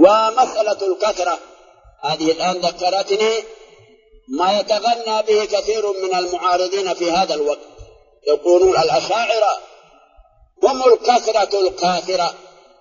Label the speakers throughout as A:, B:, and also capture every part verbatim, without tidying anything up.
A: ومسألة الكثرة هذه الآن ذكرتني ما يتغنى به كثير من المعارضين في هذا الوقت. يقولون الأشاعرة هم الكثرة الكاثرة،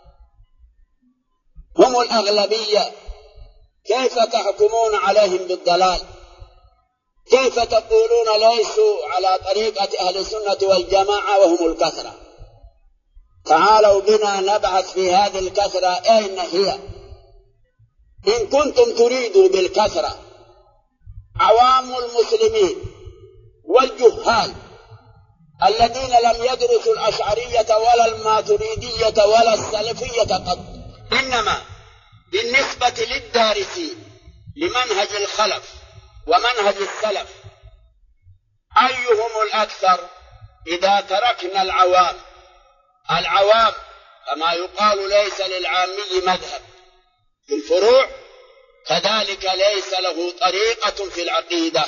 A: هم الأغلبية، كيف تحكمون عليهم بالضلال؟ كيف تقولون ليسوا على طريقة أهل السنة والجماعة وهم الكثرة؟ تعالوا بنا نبحث في هذه الكثرة أين هي. إن كنتم تريدوا بالكثرة عوام المسلمين والجهال الذين لم يدرسوا الأشعرية ولا الماتريدية ولا السلفية قط، إنما بالنسبة للدارسين لمنهج الخلف ومنهج السلف أيهم الأكثر؟ إذا تركنا العوام، العوام كما يقال ليس للعامي مذهب في الفروع، كذلك ليس له طريقة في العقيدة.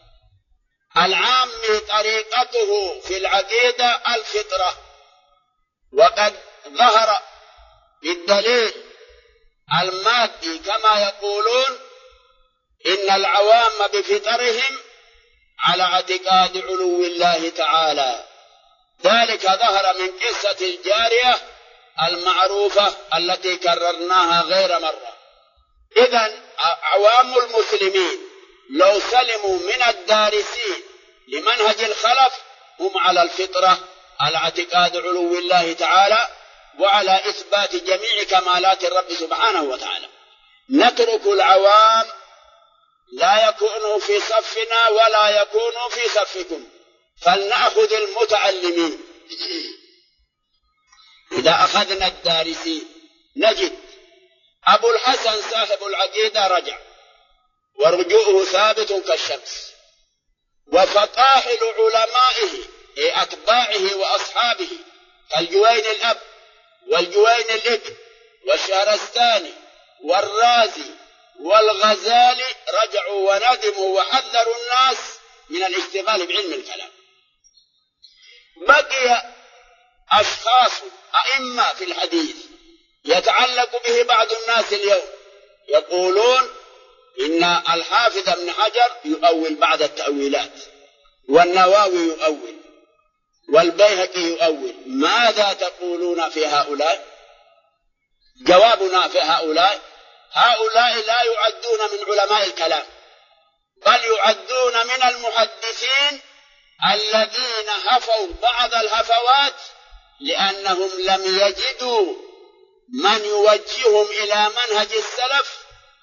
A: العامي طريقته في العقيدة الفطرة، وقد ظهر بالدليل المادي كما يقولون إن العوام بفطرهم على اعتقاد علو الله تعالى. ذلك ظهر من قصة الجارية المعروفة التي كررناها غير مرة. إذن عوام المسلمين لو سلموا من الدارسين لمنهج الخلف هم على الفطرة، على اعتقاد علو الله تعالى وعلى إثبات جميع كمالات الرب سبحانه وتعالى. نترك العوام لا يكونوا في صفنا ولا يكونوا في صفكم، فلنأخذ المتعلمين. إذا أخذنا الدارسين نجد أبو الحسن صاحب العقيدة رجع ورجوعه ثابت كالشمس، وفطاحل علمائه أتباعه وأصحابه كالجوين الأب والجوين الابن والشهرستاني والرازي والغزالي رجعوا وندموا وحذروا الناس من الاشتغال بعلم الكلام. بقي أشخاص أئمة في الحديث يتعلق به بعض الناس اليوم، يقولون إن الحافظ ابن حجر يؤول بعض التأويلات، والنووي يؤول، والبيهقي يؤول. ماذا تقولون في هؤلاء؟ جوابنا في هؤلاء: هؤلاء لا يعدون من علماء الكلام، بل يعدون من المحدثين الذين هفوا بعض الهفوات لأنهم لم يجدوا من يوجههم إلى منهج السلف،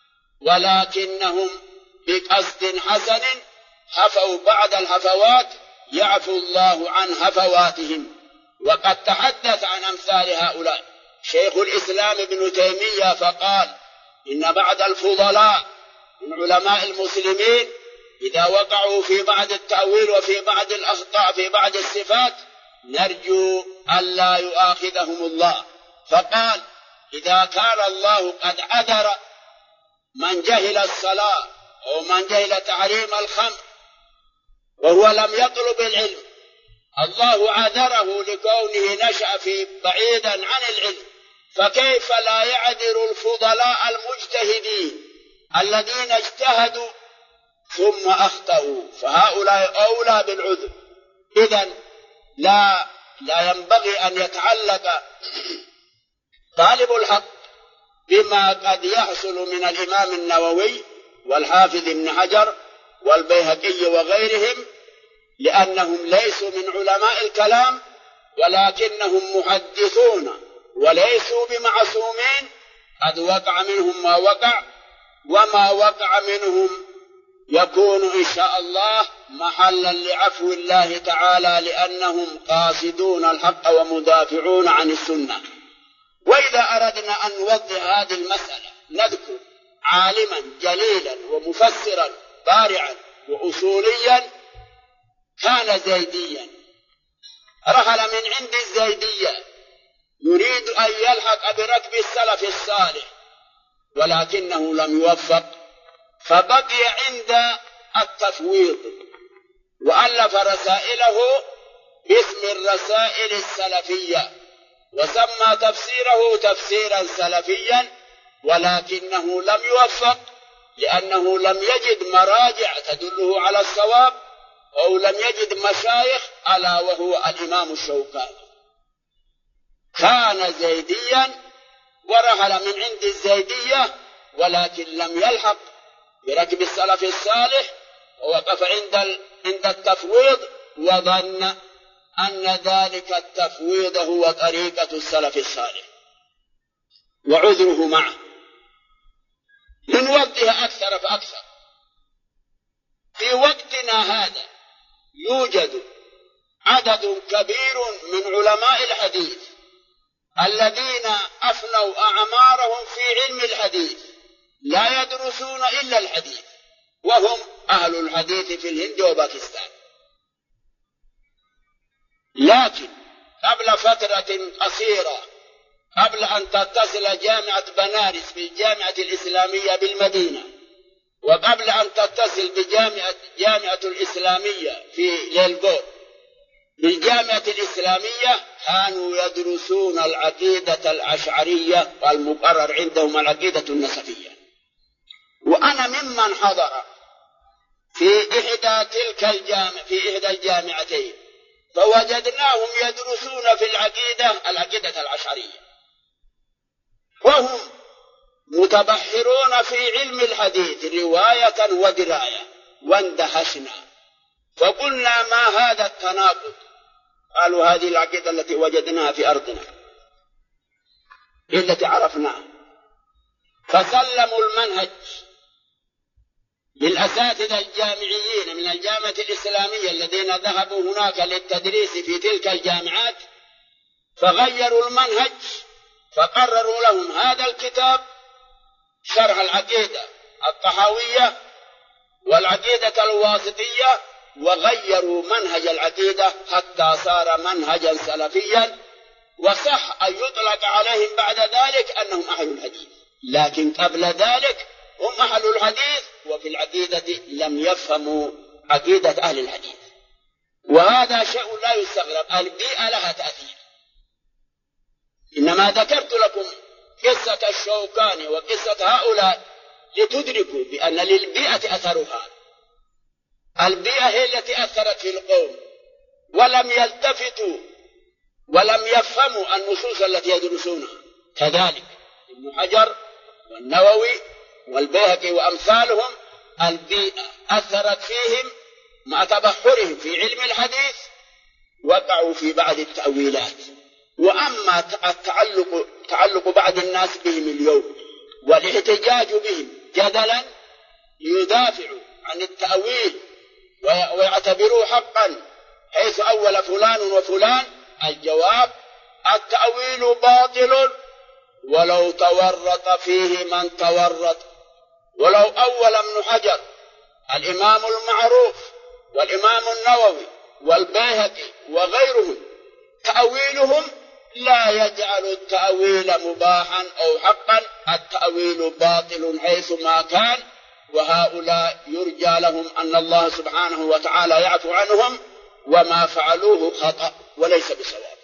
A: ولكنهم بقصد حسن هفوا بعض الهفوات يعفو الله عن هفواتهم. وقد تحدث عن أمثال هؤلاء شيخ الإسلام ابن تيمية فقال إن بعض الفضلاء من علماء المسلمين إذا وقعوا في بعض التأويل وفي بعض الأخطاء في بعض الصفات نرجو ألا يؤاخذهم الله، فقال إذا كان الله قد عذر من جهل الصلاة أو من جهل تحريم الخمر وهو لم يطلب العلم، الله عذره لكونه نشأ في بعيدا عن العلم، فكيف لا يعذر الفضلاء المجتهدين الذين اجتهدوا ثم أخطأوا؟ فهؤلاء أولى بالعذر. إذن لا لا ينبغي أن يتعلق طالب الحق بما قد يحصل من الإمام النووي والحافظ ابن حجر والبيهقي وغيرهم، لأنهم ليسوا من علماء الكلام ولكنهم محدثون وليسوا بمعصومين. قد وقع منهم ما وقع، وما وقع منهم يكون إن شاء الله محلا لعفو الله تعالى، لأنهم قاصدون الحق ومدافعون عن السنة. وإذا أردنا أن نوضح هذه المسألة نذكر عالما جليلا ومفسرا بارعا وأصوليا كان زيديا، رحل من عند الزيدية يريد أن يلحق بركب السلف الصالح ولكنه لم يوفق، فبقي عند التفويض وألف رسائله باسم الرسائل السلفية، وسمى تفسيره تفسيرا سلفيا، ولكنه لم يوفق لأنه لم يجد مراجع تدله على الصواب أو لم يجد مشايخ، ألا وهو الإمام الشوكاني. كان زيديا ورحل من عند الزيدية، ولكن لم يلحق بركب السلف الصالح، ووقف عند عند التفويض وظن أن ذلك التفويض هو طريقة السلف الصالح، وعذره معه. من وقتها أكثر فأكثر. في وقتنا هذا يوجد عدد كبير من علماء الحديث الذين أفنوا أعمارهم في علم الحديث، لا يدرسون إلا الحديث، وهم أهل الحديث في الهند وباكستان. لكن قبل فترة قصيرة، قبل أن تتصل جامعة بنارس بالجامعة الإسلامية بالمدينة، وقبل أن تتصل بجامعة جامعة الإسلامية في ليلبور بالجامعة الإسلامية، كانوا يدرسون العقيدة الأشعرية، والمقرر عندهم العقيدة النسفية. وأنا ممن حضر في إحدى تلك الجامعة في إحدى الجامعتين، فوجدناهم يدرسون في العقيدة العقيدة الأشعرية، وهم متبحرون في علم الحديث رواية ودراية، واندهشنا فقلنا: ما هذا التناقض؟ قالوا: هذه العقيدة التي وجدناها في أرضنا، التي عرفناها. فسلموا المنهج للأساتذة الجامعيين من الجامعة الإسلامية الذين ذهبوا هناك للتدريس في تلك الجامعات، فغيروا المنهج، فقرروا لهم هذا الكتاب شرح العقيدة الطحاوية والعقيدة الواسطية، وغيروا منهج العقيدة حتى صار منهجا سلفيا، وصح أن يطلق عليهم بعد ذلك أنهم أهل الحديث. لكن قبل ذلك هم أهل الحديث، وفي العقيدة لم يفهموا عقيدة أهل الحديث. وهذا شيء لا يستغرب، البيئة لها تأثير. إنما ذكرت لكم قصة الشوكاني وقصة هؤلاء لتدركوا بأن للبيئة أثرها. البيئة هي التي أثرت في القوم، ولم يلتفتوا ولم يفهموا النصوص التي يدرسونها. كذلك ابن حجر والنووي والبيهقي وأمثالهم، البيئة أثرت فيهم مع تبحرهم في علم الحديث، وقعوا في بعض التأويلات. وأما التعلق تعلق بعض الناس بهم اليوم والاحتجاج بهم جدلا ليدافعوا عن التأويل ويعتبروه حقا حيث أول فلان وفلان، الجواب: التأويل باطل ولو تورط فيه من تورط. ولو أول ابن حجر الإمام المعروف والإمام النووي والبيهقي وغيرهم تأويلهم لا يجعل التأويل مباحا أو حقا، التأويل باطل حيث ما كان. وهؤلاء يرجى لهم أن الله سبحانه وتعالى يعفو عنهم، وما فعلوه خطأ وليس بصواب.